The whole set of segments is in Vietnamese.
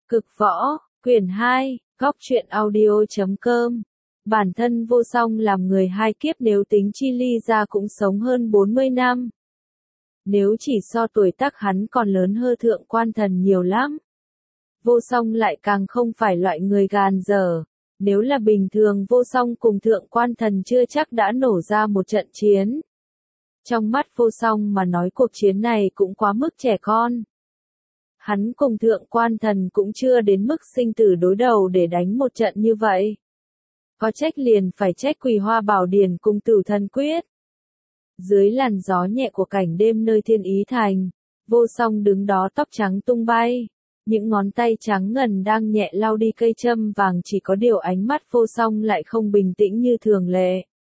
Cực võ, quyển 2, góc truyện audio.com. Bản thân Vô Song làm người hai kiếp, nếu tính chi ly ra cũng sống hơn 40 năm. Nếu chỉ so tuổi tác hắn còn lớn hơn Thượng Quan Thần nhiều lắm. Vô Song lại càng không phải loại người gàn dở. Nếu là bình thường Vô Song cùng Thượng Quan Thần chưa chắc đã nổ ra một trận chiến. Trong mắt Vô Song mà nói cuộc chiến này cũng quá mức trẻ con. Hắn cùng Thượng Quan Thần cũng chưa đến mức sinh tử đối đầu để đánh một trận như vậy. Có trách liền phải trách Quỳ Hoa Bảo Điển cùng Tử Thần Quyết. Dưới làn gió nhẹ của cảnh đêm nơi Thiên Ý Thành, Vô Song đứng đó tóc trắng tung bay. Những ngón tay trắng ngần đang nhẹ lau đi cây châm vàng, chỉ có điều ánh mắt Vô Song lại không bình tĩnh như thường lệ.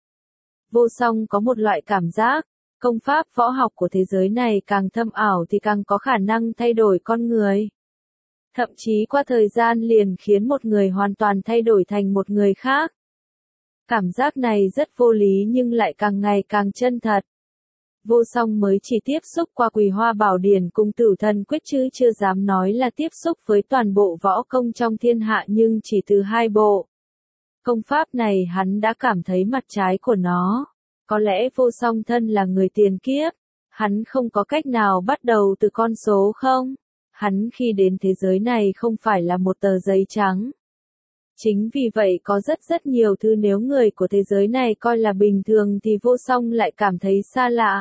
Vô Song có một loại cảm giác, công pháp võ học của thế giới này càng thâm ảo thì càng có khả năng thay đổi con người. Thậm chí qua thời gian liền khiến một người hoàn toàn thay đổi thành một người khác. Cảm giác này rất vô lý nhưng lại càng ngày càng chân thật. Vô Song mới chỉ tiếp xúc qua Quỳ Hoa Bảo Điển cùng Tử Thần Quyết chứ chưa dám nói là tiếp xúc với toàn bộ võ công trong thiên hạ, nhưng chỉ từ hai bộ công pháp này hắn đã cảm thấy mặt trái của nó. Có lẽ Vô Song thân là người tiền kiếp, hắn không có cách nào bắt đầu từ con số không. Hắn khi đến thế giới này không phải là một tờ giấy trắng. Chính vì vậy có rất nhiều thứ nếu người của thế giới này coi là bình thường thì Vô Song lại cảm thấy xa lạ.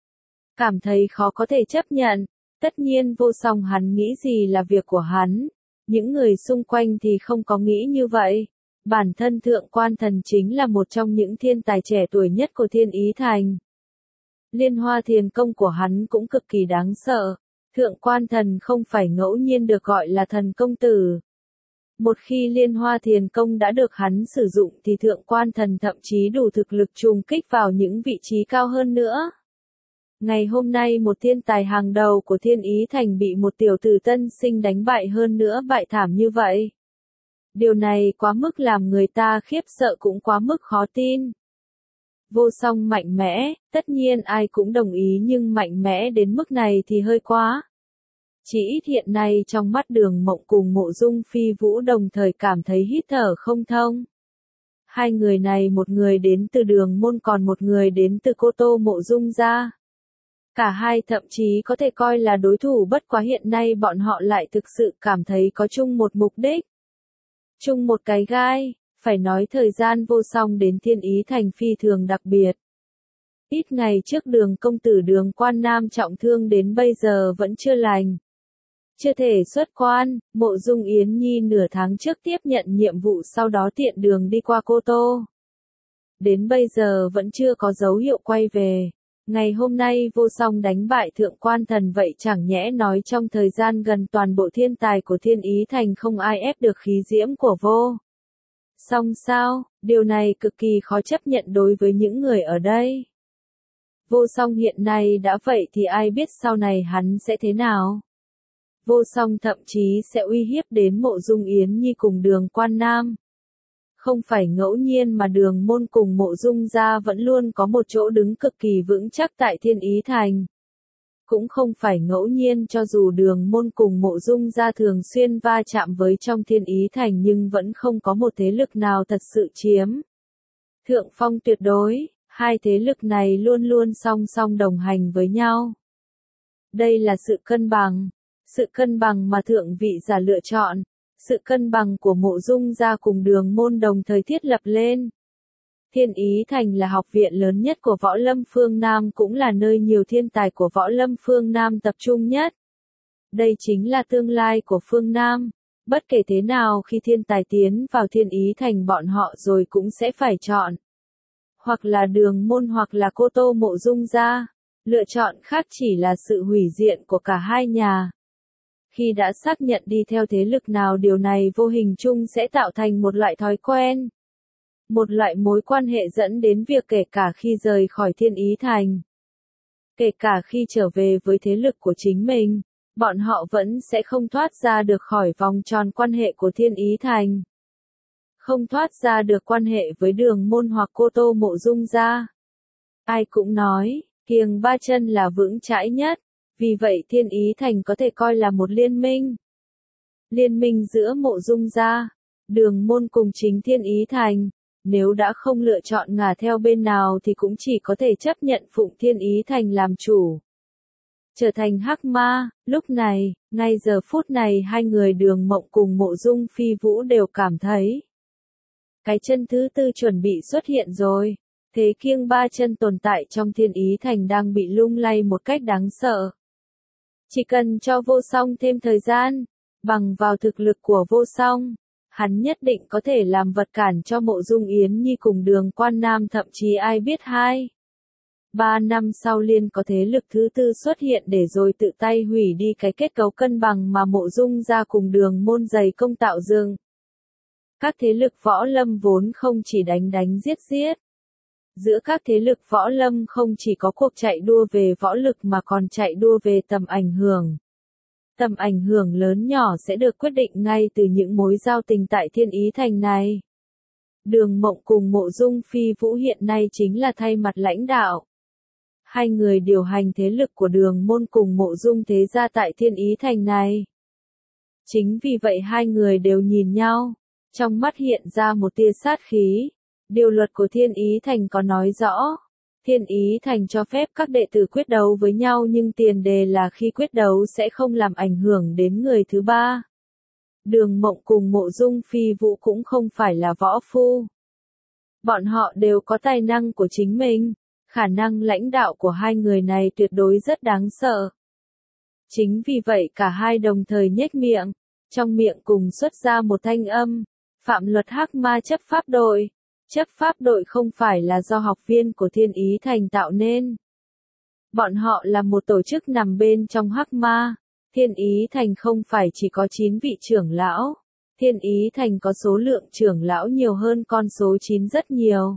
Cảm thấy khó có thể chấp nhận. Tất nhiên Vô Song hắn nghĩ gì là việc của hắn. Những người xung quanh thì không có nghĩ như vậy. Bản thân Thượng Quan Thần chính là một trong những thiên tài trẻ tuổi nhất của Thiên Ý Thành. Liên Hoa Thiền Công của hắn cũng cực kỳ đáng sợ. Thượng Quan Thần không phải ngẫu nhiên được gọi là thần công tử. Một khi Liên Hoa Thiền Công đã được hắn sử dụng thì Thượng Quan Thần thậm chí đủ thực lực trùng kích vào những vị trí cao hơn nữa. Ngày hôm nay một thiên tài hàng đầu của Thiên Ý Thành bị một tiểu tử tân sinh đánh bại, hơn nữa bại thảm như vậy. Điều này quá mức làm người ta khiếp sợ, cũng quá mức khó tin. Vô Song mạnh mẽ, tất nhiên ai cũng đồng ý, nhưng mạnh mẽ đến mức này thì hơi quá. Chỉ ít hiện nay trong mắt Đường Mộng cùng Mộ Dung Phi Vũ đồng thời cảm thấy hít thở không thông. Hai người này, một người đến từ Đường Môn còn một người đến từ Cô Tô Mộ Dung gia. Cả hai thậm chí có thể coi là đối thủ, bất quá hiện nay bọn họ lại thực sự cảm thấy có chung một mục đích. Chung một cái gai, phải nói thời gian Vô Song đến Thiên Ý Thành phi thường đặc biệt. Ít ngày trước Đường công tử Đường Quan Nam trọng thương đến bây giờ vẫn chưa lành. Chưa thể xuất quan. Mộ Dung Yến Nhi nửa tháng trước tiếp nhận nhiệm vụ, sau đó tiện đường đi qua Cô Tô. Đến bây giờ vẫn chưa có dấu hiệu quay về. Ngày hôm nay Vô Song đánh bại Thượng Quan Thần, vậy chẳng nhẽ nói trong thời gian gần toàn bộ thiên tài của Thiên Ý Thành không ai ép được khí diễm của Vô Song sao? Điều này cực kỳ khó chấp nhận đối với những người ở đây. Vô Song hiện nay đã vậy thì ai biết sau này hắn sẽ thế nào? Vô Song thậm chí sẽ uy hiếp đến Mộ Dung Yến Nhi cùng Đường Quan Nam. Không phải ngẫu nhiên mà Đường Môn cùng Mộ Dung gia vẫn luôn có một chỗ đứng cực kỳ vững chắc tại Thiên Ý Thành. Cũng không phải ngẫu nhiên, cho dù Đường Môn cùng Mộ Dung gia thường xuyên va chạm với trong Thiên Ý Thành nhưng vẫn không có một thế lực nào thật sự chiếm thượng phong tuyệt đối. Hai thế lực này luôn luôn song song đồng hành với nhau. Đây là sự cân bằng. Sự cân bằng mà thượng vị giả lựa chọn. Sự cân bằng của Mộ Dung gia cùng Đường Môn đồng thời thiết lập lên. Thiên Ý Thành là học viện lớn nhất của Võ Lâm phương Nam, cũng là nơi nhiều thiên tài của Võ Lâm phương Nam tập trung nhất. Đây chính là tương lai của phương Nam. Bất kể thế nào, khi thiên tài tiến vào Thiên Ý Thành bọn họ rồi cũng sẽ phải chọn. Hoặc là Đường Môn hoặc là Cô Tô Mộ Dung gia. Lựa chọn khác chỉ là sự hủy diệt của cả hai nhà. Khi đã xác nhận đi theo thế lực nào, điều này vô hình chung sẽ tạo thành một loại thói quen. Một loại mối quan hệ dẫn đến việc kể cả khi rời khỏi Thiên Ý Thành, kể cả khi trở về với thế lực của chính mình, bọn họ vẫn sẽ không thoát ra được khỏi vòng tròn quan hệ của Thiên Ý Thành. Không thoát ra được quan hệ với Đường Môn hoặc Cô Tô Mộ Dung gia. Ai cũng nói, kiềng ba chân là vững chãi nhất. Vì vậy Thiên Ý Thành có thể coi là một liên minh. Liên minh giữa Mộ Dung gia, Đường Môn cùng chính Thiên Ý Thành, nếu đã không lựa chọn ngả theo bên nào thì cũng chỉ có thể chấp nhận phụng Thiên Ý Thành làm chủ. Trở thành hắc ma, lúc này, ngay giờ phút này hai người Đường Mộng cùng Mộ Dung Phi Vũ đều cảm thấy cái chân thứ tư chuẩn bị xuất hiện rồi. Thế kiêng ba chân tồn tại trong Thiên Ý Thành đang bị lung lay một cách đáng sợ. Chỉ cần cho Vô Song thêm thời gian, bằng vào thực lực của Vô Song, hắn nhất định có thể làm vật cản cho Mộ Dung Yến Nhi cùng Đường Quan Nam, thậm chí ai biết 2-3 năm sau liên có thế lực thứ tư xuất hiện để rồi tự tay hủy đi cái kết cấu cân bằng mà Mộ Dung gia cùng Đường Môn dày công tạo dựng. Các thế lực võ lâm vốn không chỉ đánh đánh giết giết. Giữa các thế lực võ lâm không chỉ có cuộc chạy đua về võ lực mà còn chạy đua về tầm ảnh hưởng. Tầm ảnh hưởng lớn nhỏ sẽ được quyết định ngay từ những mối giao tình tại Thiên Ý Thành này. Đường Mộng cùng Mộ Dung Phi Vũ hiện nay chính là thay mặt lãnh đạo. Hai người điều hành thế lực của Đường Môn cùng Mộ Dung thế gia tại Thiên Ý Thành này. Chính vì vậy hai người đều nhìn nhau, trong mắt hiện ra một tia sát khí. Điều luật của Thiên Ý Thành có nói rõ, Thiên Ý Thành cho phép các đệ tử quyết đấu với nhau nhưng tiền đề là khi quyết đấu sẽ không làm ảnh hưởng đến người thứ ba. Đường Mộng cùng Mộ Dung Phi Vũ cũng không phải là võ phu. Bọn họ đều có tài năng của chính mình, khả năng lãnh đạo của hai người này tuyệt đối rất đáng sợ. Chính vì vậy cả hai đồng thời nhếch miệng, trong miệng cùng xuất ra một thanh âm, phạm luật hắc ma chấp pháp đội. Chấp pháp đội không phải là do học viên của Thiên Ý Thành tạo nên. Bọn họ là một tổ chức nằm bên trong hắc ma. Thiên Ý Thành không phải chỉ có 9 vị trưởng lão. Thiên Ý Thành có số lượng trưởng lão nhiều hơn con số 9 rất nhiều.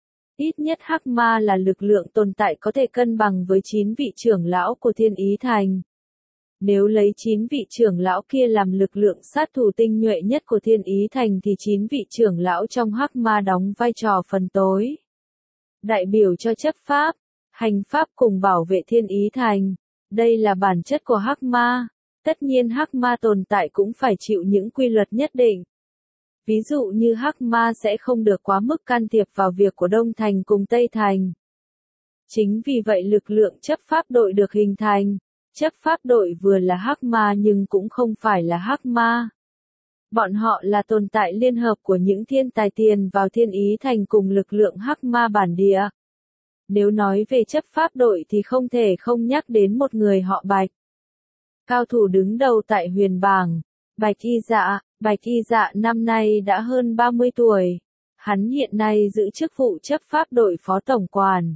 Ít nhất hắc ma là lực lượng tồn tại có thể cân bằng với 9 vị trưởng lão của Thiên Ý Thành. Nếu lấy 9 vị trưởng lão kia làm lực lượng sát thủ tinh nhuệ nhất của Thiên Ý Thành thì 9 vị trưởng lão trong hắc ma đóng vai trò phần tối. Đại biểu cho chấp pháp, hành pháp cùng bảo vệ Thiên Ý Thành. Đây là bản chất của hắc ma. Tất nhiên hắc ma tồn tại cũng phải chịu những quy luật nhất định. Ví dụ như hắc ma sẽ không được quá mức can thiệp vào việc của Đông Thành cùng Tây Thành. Chính vì vậy lực lượng chấp pháp đội được hình thành. Chấp pháp đội vừa là hắc ma nhưng cũng không phải là hắc ma. Bọn họ là tồn tại liên hợp của những thiên tài tiền vào Thiên Ý Thành cùng lực lượng hắc ma bản địa. Nếu nói về chấp pháp đội thì không thể không nhắc đến một người họ Bạch. Cao thủ đứng đầu tại huyền bảng, Bạch Y Dạ năm nay đã hơn 30 tuổi. Hắn hiện nay giữ chức vụ chấp pháp đội phó tổng quản.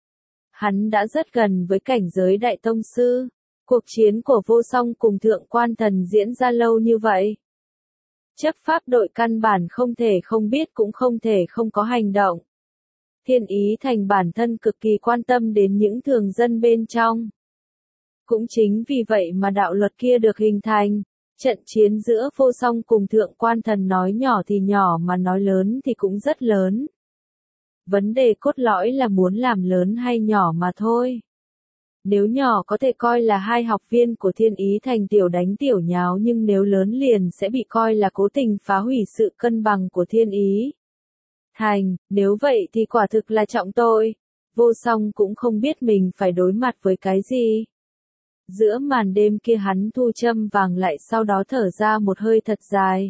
Hắn đã rất gần với cảnh giới đại tông sư. Cuộc chiến của Vô Song cùng Thượng Quan Thần diễn ra lâu như vậy. Chấp pháp đội căn bản không thể không biết cũng không thể không có hành động. Thiên Ý Thành bản thân cực kỳ quan tâm đến những thường dân bên trong. Cũng chính vì vậy mà đạo luật kia được hình thành. Trận chiến giữa Vô Song cùng Thượng Quan Thần nói nhỏ thì nhỏ mà nói lớn thì cũng rất lớn. Vấn đề cốt lõi là muốn làm lớn hay nhỏ mà thôi. Nếu nhỏ có thể coi là hai học viên của Thiên Ý Thành tiểu đánh tiểu nháo nhưng nếu lớn liền sẽ bị coi là cố tình phá hủy sự cân bằng của Thiên Ý Thành, nếu vậy thì quả thực là trọng tội. Vô Song cũng không biết mình phải đối mặt với cái gì. Giữa màn đêm kia hắn thu châm vàng lại sau đó thở ra một hơi thật dài.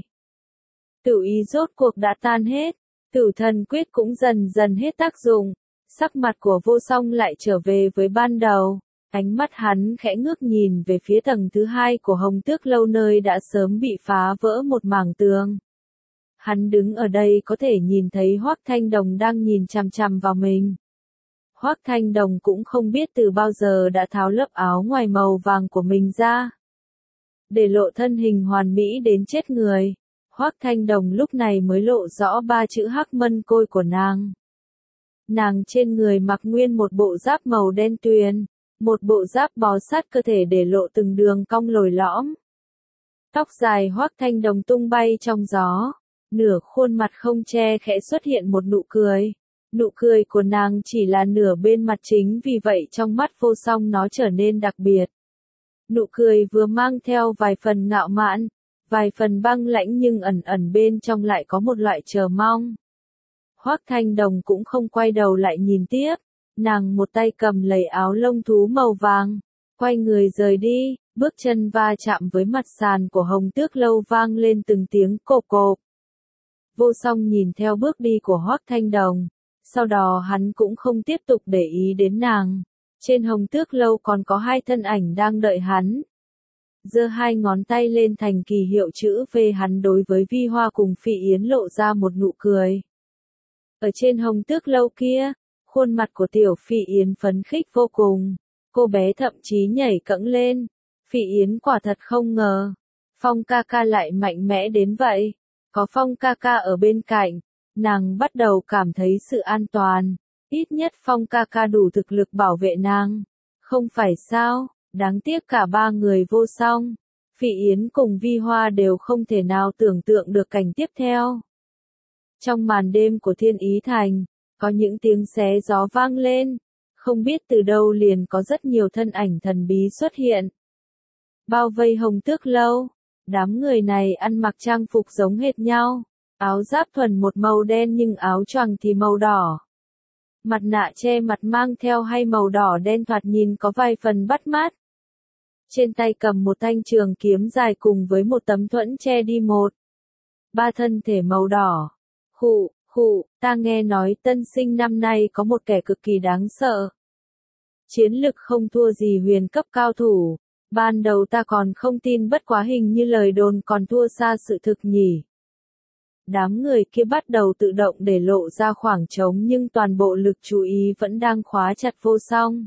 Tử ý rốt cuộc đã tan hết, Tử thần quyết cũng dần dần hết tác dụng. Sắc mặt của Vô Song lại trở về với ban đầu. Ánh mắt hắn khẽ ngước nhìn về phía tầng thứ 2 của Hồng Tước Lâu nơi đã sớm bị phá vỡ một mảng tường. Hắn đứng ở đây có thể nhìn thấy Hoắc Thanh Đồng đang nhìn chằm chằm vào mình. Hoắc Thanh Đồng cũng không biết từ bao giờ đã tháo lớp áo ngoài màu vàng của mình ra. Để lộ thân hình hoàn mỹ đến chết người. Hoắc Thanh Đồng lúc này mới lộ rõ 3 chữ Hắc Mân Côi của nàng. Nàng trên người mặc nguyên một bộ giáp màu đen tuyền, một bộ giáp bó sát cơ thể để lộ từng đường cong lồi lõm. Tóc dài Hoắc Thanh Đồng tung bay trong gió, nửa khuôn mặt không che khẽ xuất hiện một nụ cười. Nụ cười của nàng chỉ là nửa bên mặt chính vì vậy trong mắt Vô Song nó trở nên đặc biệt. Nụ cười vừa mang theo vài phần ngạo mạn, vài phần băng lãnh nhưng ẩn ẩn bên trong lại có một loại chờ mong. Hoắc Thanh Đồng cũng không quay đầu lại nhìn tiếp, nàng một tay cầm lấy áo lông thú màu vàng, quay người rời đi, bước chân va chạm với mặt sàn của Hồng Tước Lâu vang lên từng tiếng cộp cộp. Vô Song nhìn theo bước đi của Hoắc Thanh Đồng, sau đó hắn cũng không tiếp tục để ý đến nàng. Trên Hồng Tước Lâu còn có hai thân ảnh đang đợi hắn. Giơ hai ngón tay lên thành kỳ hiệu chữ V, hắn đối với Vi Hoa cùng Phỉ Yến lộ ra một nụ cười. Ở trên Hồng Tước Lâu kia, khuôn mặt của Tiểu Phỉ Yến phấn khích vô cùng, cô bé thậm chí nhảy cẫng lên. Phỉ Yến quả thật không ngờ, Phong ca ca lại mạnh mẽ đến vậy. Có Phong ca ca ở bên cạnh, nàng bắt đầu cảm thấy sự an toàn, ít nhất Phong ca ca đủ thực lực bảo vệ nàng. Không phải sao, đáng tiếc cả ba người Vô Song, Phỉ Yến cùng Vi Hoa đều không thể nào tưởng tượng được cảnh tiếp theo. Trong màn đêm của Thiên Ý Thành, có những tiếng xé gió vang lên, không biết từ đâu liền có rất nhiều thân ảnh thần bí xuất hiện. Bao vây Hồng Tước Lâu, đám người này ăn mặc trang phục giống hệt nhau, áo giáp thuần một màu đen nhưng áo choàng thì màu đỏ. Mặt nạ che mặt mang theo hay màu đỏ đen thoạt nhìn có vài phần bắt mắt. Trên tay cầm một thanh trường kiếm dài cùng với một tấm thuẫn che đi một. Ba thân thể màu đỏ. Ta nghe nói tân sinh năm nay có một kẻ cực kỳ đáng sợ. Chiến lực không thua gì huyền cấp cao thủ. Ban đầu ta còn không tin, bất quá hình như lời đồn còn thua xa sự thực nhỉ. Đám người kia bắt đầu tự động để lộ ra khoảng trống nhưng toàn bộ lực chú ý vẫn đang khóa chặt Vô Song.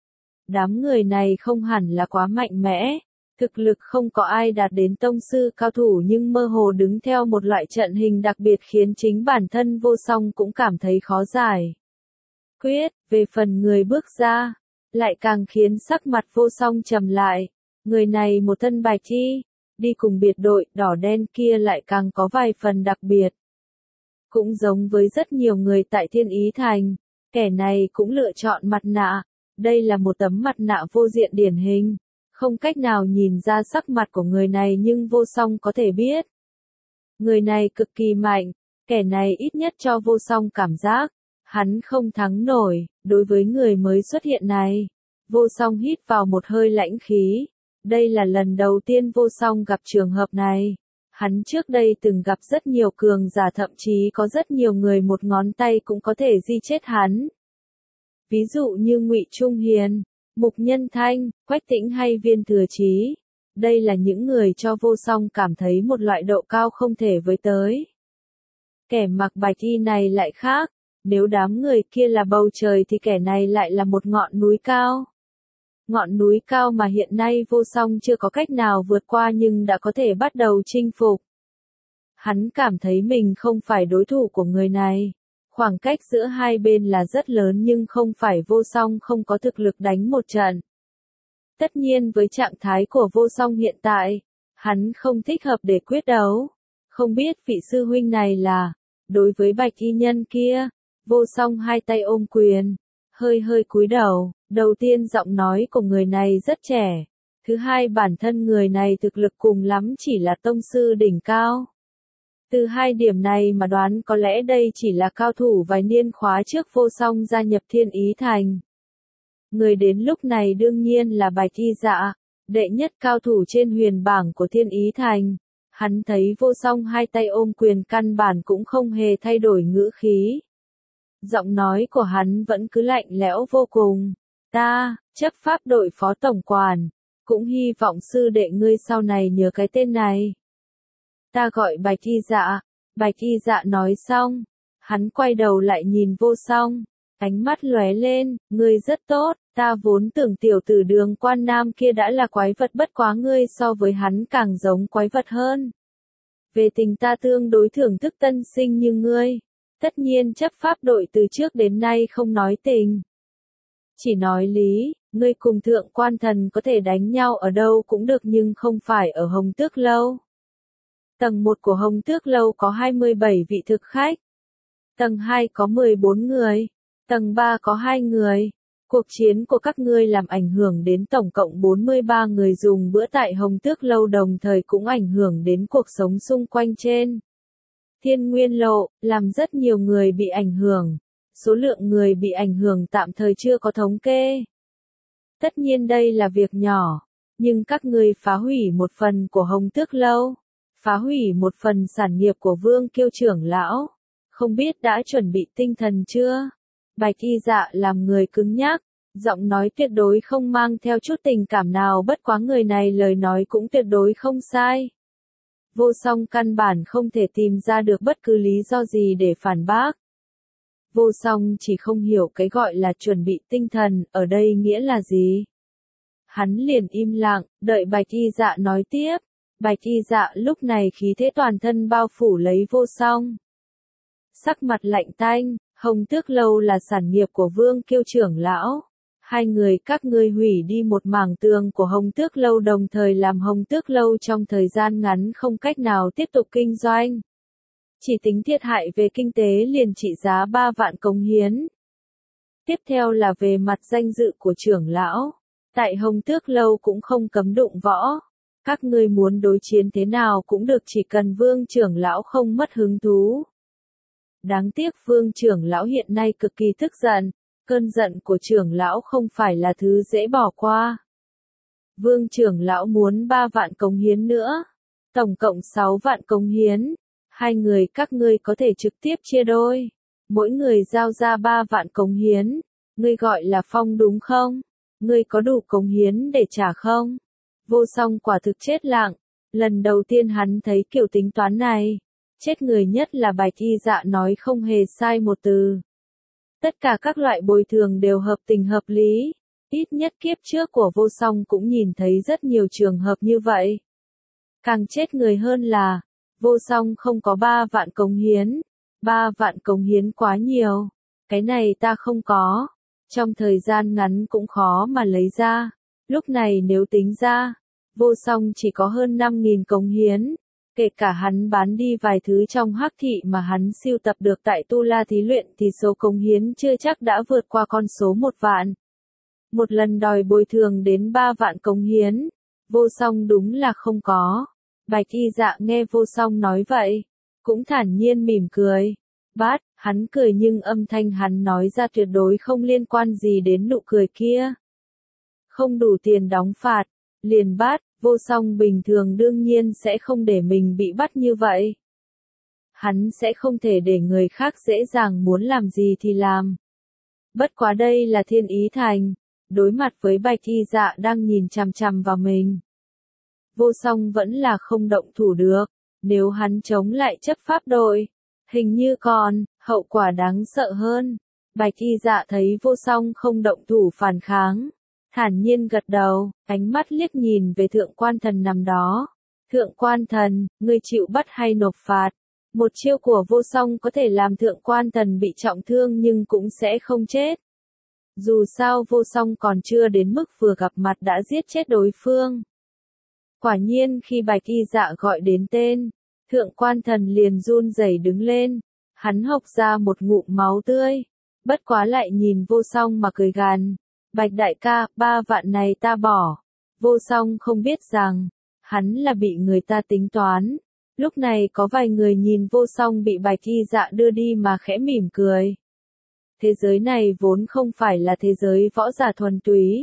Đám người này không hẳn là quá mạnh mẽ, thực lực không có ai đạt đến tông sư cao thủ nhưng mơ hồ đứng theo một loại trận hình đặc biệt khiến chính bản thân Vô Song cũng cảm thấy khó giải quyết. Về phần người bước ra, lại càng khiến sắc mặt Vô Song trầm lại. Người này một thân bạch y, đi cùng biệt đội đỏ đen kia lại càng có vài phần đặc biệt. Cũng giống với rất nhiều người tại Thiên Ý Thành, kẻ này cũng lựa chọn mặt nạ. Đây là một tấm mặt nạ vô diện điển hình, không cách nào nhìn ra sắc mặt của người này nhưng Vô Song có thể biết. Người này cực kỳ mạnh, kẻ này ít nhất cho Vô Song cảm giác, hắn không thắng nổi. Đối với người mới xuất hiện này, Vô Song hít vào một hơi lãnh khí. Đây là lần đầu tiên Vô Song gặp trường hợp này. Hắn trước đây từng gặp rất nhiều cường giả, thậm chí có rất nhiều người một ngón tay cũng có thể di chết hắn. Ví dụ như Ngụy Trung Hiền, Mục Nhân Thanh, Quách Tĩnh hay Viên Thừa Chí. Đây là những người cho Vô Song cảm thấy một loại độ cao không thể với tới. Kẻ mặc bạch y này lại khác, nếu đám người kia là bầu trời thì kẻ này lại là một ngọn núi cao. Ngọn núi cao mà hiện nay Vô Song chưa có cách nào vượt qua nhưng đã có thể bắt đầu chinh phục. Hắn cảm thấy mình không phải đối thủ của người này. Khoảng cách giữa hai bên là rất lớn nhưng không phải Vô Song không có thực lực đánh một trận. Tất nhiên với trạng thái của Vô Song hiện tại, hắn không thích hợp để quyết đấu. Không biết vị sư huynh này là, đối với bạch y nhân kia, Vô Song hai tay ôm quyền, hơi cúi đầu. Đầu tiên giọng nói của người này rất trẻ. Thứ hai bản thân người này thực lực cùng lắm chỉ là tông sư đỉnh cao. Từ hai điểm này mà đoán có lẽ đây chỉ là cao thủ vài niên khóa trước Vô Song gia nhập Thiên Ý Thành. Người đến lúc này đương nhiên là Bạch Y Dạ, đệ nhất cao thủ trên huyền bảng của Thiên Ý Thành. Hắn thấy Vô Song hai tay ôm quyền căn bản cũng không hề thay đổi ngữ khí. Giọng nói của hắn vẫn cứ lạnh lẽo vô cùng. Ta, chấp pháp đội phó tổng quản, cũng hy vọng sư đệ ngươi sau này nhớ cái tên này. Ta gọi Bạch Y Dạ. Bạch Y Dạ nói xong, hắn quay đầu lại nhìn Vô Song, ánh mắt lóe lên, ngươi rất tốt, ta vốn tưởng tiểu tử Đường Quan Nam kia đã là quái vật, bất quá ngươi so với hắn càng giống quái vật hơn. Về tình ta tương đối thưởng thức tân sinh như ngươi, tất nhiên chấp pháp đội từ trước đến nay không nói tình. Chỉ nói lý, ngươi cùng thượng quan thần có thể đánh nhau ở đâu cũng được nhưng không phải ở Hồng Tước Lâu. Tầng 1 của Hồng Tước Lâu có 27 vị thực khách. Tầng 2 có 14 người. Tầng 3 có 2 người. Cuộc chiến của các ngươi làm ảnh hưởng đến tổng cộng 43 người dùng bữa tại Hồng Tước Lâu, đồng thời cũng ảnh hưởng đến cuộc sống xung quanh trên Thiên Nguyên Lộ, làm rất nhiều người bị ảnh hưởng. Số lượng người bị ảnh hưởng tạm thời chưa có thống kê. Tất nhiên đây là việc nhỏ, nhưng các ngươi phá hủy một phần của Hồng Tước Lâu, phá hủy một phần sản nghiệp của Vương Kiêu trưởng lão, không biết đã chuẩn bị tinh thần chưa? Bạch Y Dạ làm người cứng nhắc, giọng nói tuyệt đối không mang theo chút tình cảm nào, bất quá người này lời nói cũng tuyệt đối không sai. Vô Song căn bản không thể tìm ra được bất cứ lý do gì để phản bác. Vô Song chỉ không hiểu cái gọi là chuẩn bị tinh thần, ở đây nghĩa là gì. Hắn liền im lặng, đợi Bạch Y Dạ nói tiếp. Bạch Y Dạ lúc này khí thế toàn thân bao phủ lấy Vô Song. Sắc mặt lạnh tanh, Hồng Tước Lâu là sản nghiệp của Vương Kiêu trưởng lão. Hai người các ngươi hủy đi một mảng tường của Hồng Tước Lâu, đồng thời làm Hồng Tước Lâu trong thời gian ngắn không cách nào tiếp tục kinh doanh. Chỉ tính thiệt hại về kinh tế liền trị giá 3 vạn cống hiến. Tiếp theo là về mặt danh dự của trưởng lão. Tại Hồng Tước Lâu cũng không cấm đụng võ. Các ngươi muốn đối chiến thế nào cũng được, chỉ cần Vương trưởng lão không mất hứng thú. Đáng tiếc Vương trưởng lão hiện nay cực kỳ tức giận. Cơn giận của trưởng lão không phải là thứ dễ bỏ qua. Vương trưởng lão muốn 3 vạn cống hiến nữa. Tổng cộng 6 vạn cống hiến. Hai người các ngươi có thể trực tiếp chia đôi. Mỗi người giao ra 3 vạn cống hiến. Ngươi gọi là phong đúng không? Ngươi có đủ cống hiến để trả không? Vô Song quả thực chết lặng. Lần đầu tiên hắn thấy kiểu tính toán này. Chết người nhất là Bạch Y Dạ nói không hề sai một từ. Tất cả các loại bồi thường đều hợp tình hợp lý. Ít nhất kiếp trước của Vô Song cũng nhìn thấy rất nhiều trường hợp như vậy. Càng chết người hơn là, Vô Song không có 3 vạn cống hiến. 3 vạn cống hiến quá nhiều. Cái này ta không có. Trong thời gian ngắn cũng khó mà lấy ra. Lúc này nếu tính ra, Vô Song chỉ có hơn 5.000 cống hiến. Kể cả hắn bán đi vài thứ trong hắc thị mà hắn sưu tập được tại Tu La thí luyện thì số cống hiến chưa chắc đã vượt qua con số 1 vạn. Một lần đòi bồi thường đến 3 vạn cống hiến. Vô Song đúng là không có. Bạch Y Dạ nghe Vô Song nói vậy, cũng thản nhiên mỉm cười. Bát, hắn cười nhưng âm thanh hắn nói ra tuyệt đối không liên quan gì đến nụ cười kia. Không đủ tiền đóng phạt, liền bát. Vô Song bình thường đương nhiên sẽ không để mình bị bắt như vậy. Hắn sẽ không thể để người khác dễ dàng muốn làm gì thì làm. Bất quá đây là Thiên Ý Thành, đối mặt với Bạch Y Dạ đang nhìn chằm chằm vào mình. Vô Song vẫn là không động thủ được, nếu hắn chống lại chấp pháp đội, hình như còn, hậu quả đáng sợ hơn. Bạch Y Dạ thấy Vô Song không động thủ phản kháng. Thản nhiên gật đầu, ánh mắt liếc nhìn về Thượng Quan Thần nằm đó. Thượng Quan Thần, ngươi chịu bắt hay nộp phạt? Một chiêu của Vô Song có thể làm Thượng Quan Thần bị trọng thương nhưng cũng sẽ không chết. Dù sao Vô Song còn chưa đến mức vừa gặp mặt đã giết chết đối phương. Quả nhiên khi Bạch Y Dạ gọi đến tên, Thượng Quan Thần liền run rẩy đứng lên. Hắn hộc ra một ngụm máu tươi. Bất quá lại nhìn Vô Song mà cười gằn. Bạch đại ca, 3 vạn này ta bỏ. Vô Song không biết rằng, hắn là bị người ta tính toán. Lúc này có vài người nhìn Vô Song bị Bạch Y Dạ đưa đi mà khẽ mỉm cười. Thế giới này vốn không phải là thế giới võ giả thuần túy.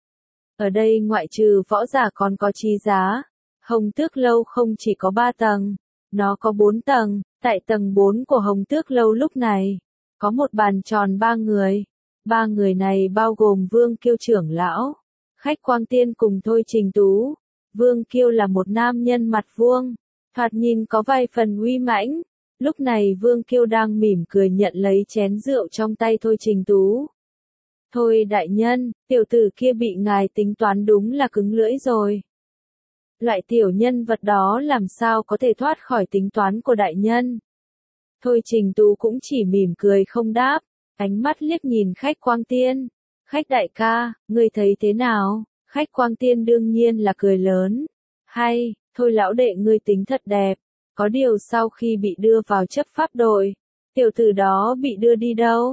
Ở đây ngoại trừ võ giả còn có trí giá. Hồng Tước Lâu không chỉ có 3 tầng, nó có 4 tầng. Tại tầng 4 của Hồng Tước Lâu lúc này, có một bàn tròn 3 người. 3 người này bao gồm Vương Kiêu trưởng lão, Khách Quang Tiên cùng Thôi Trình Tú. Vương Kiêu là một nam nhân mặt vuông, thoạt nhìn có vài phần uy mãnh. Lúc này Vương Kiêu đang mỉm cười nhận lấy chén rượu trong tay Thôi Trình Tú. Thôi đại nhân, tiểu tử kia bị ngài tính toán đúng là cứng lưỡi rồi. Loại tiểu nhân vật đó làm sao có thể thoát khỏi tính toán của đại nhân. Thôi Trình Tú cũng chỉ mỉm cười không đáp. Ánh mắt liếc nhìn Khách Quang Tiên. Khách đại ca, ngươi thấy thế nào? Khách Quang Tiên đương nhiên là cười lớn. Hay, thôi lão đệ ngươi tính thật đẹp. Có điều sau khi bị đưa vào chấp pháp đội, tiểu tử đó bị đưa đi đâu?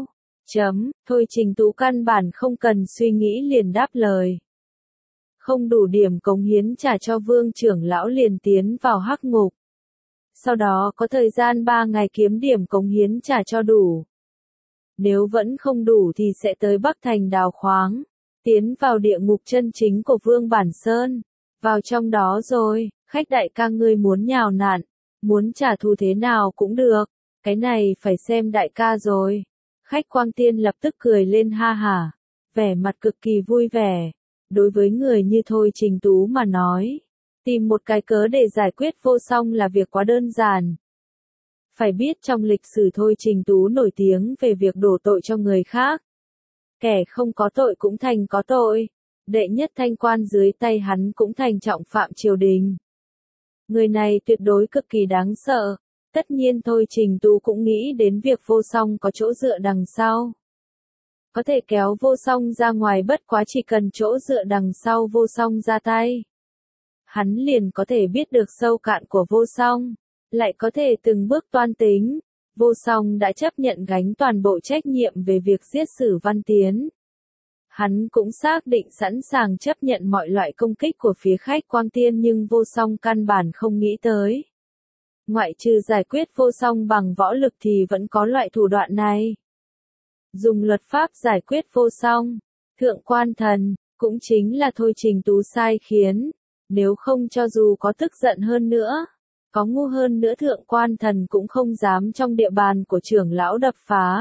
Thôi Trình Tú căn bản không cần suy nghĩ liền đáp lời. Không đủ điểm cống hiến trả cho Vương trưởng lão liền tiến vào hắc ngục. Sau đó có thời gian 3 ngày kiếm điểm cống hiến trả cho đủ. Nếu vẫn không đủ thì sẽ tới Bắc Thành đào khoáng, tiến vào địa ngục chân chính của Vương Bản Sơn. Vào trong đó rồi, khách đại ca ngươi muốn nhào nặn, muốn trả thù thế nào cũng được, cái này phải xem đại ca rồi. Khách Quang Tiên lập tức cười lên ha hả, vẻ mặt cực kỳ vui vẻ. Đối với người như Thôi Trình Tú mà nói, tìm một cái cớ để giải quyết Vô Song là việc quá đơn giản. Phải biết trong lịch sử Thôi Trình Tú nổi tiếng về việc đổ tội cho người khác. Kẻ không có tội cũng thành có tội. Đệ nhất thanh quan dưới tay hắn cũng thành trọng phạm triều đình. Người này tuyệt đối cực kỳ đáng sợ. Tất nhiên Thôi Trình Tú cũng nghĩ đến việc Vô Song có chỗ dựa đằng sau. Có thể kéo Vô Song ra ngoài, bất quá chỉ cần chỗ dựa đằng sau Vô Song ra tay. Hắn liền có thể biết được sâu cạn của Vô Song, lại có thể từng bước toan tính. Vô Song đã chấp nhận gánh toàn bộ trách nhiệm về việc giết Sử Văn Tiến. Hắn cũng xác định sẵn sàng chấp nhận mọi loại công kích của phía Khách Quang Tiên, nhưng Vô Song căn bản không nghĩ tới. Ngoại trừ giải quyết Vô Song bằng võ lực thì vẫn có loại thủ đoạn này. Dùng luật pháp giải quyết Vô Song. Thượng Quan Thần, cũng chính là Thôi Trình Tú sai khiến. Nếu không cho dù có tức giận hơn nữa, có ngu hơn nữa Thượng Quan Thần cũng không dám trong địa bàn của trưởng lão đập phá.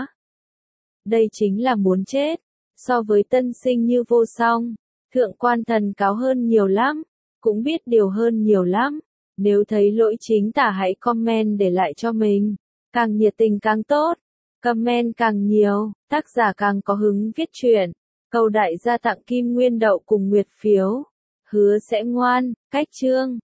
Đây chính là muốn chết. So với tân sinh như Vô Song, Thượng Quan Thần cáo hơn nhiều lắm, cũng biết điều hơn nhiều lắm. Nếu thấy lỗi chính tả hãy comment để lại cho mình. Càng nhiệt tình càng tốt. Comment càng nhiều, tác giả càng có hứng viết truyện. Cầu đại gia tặng Kim Nguyên Đậu cùng Nguyệt Phiếu. Hứa sẽ ngoan, cách chương.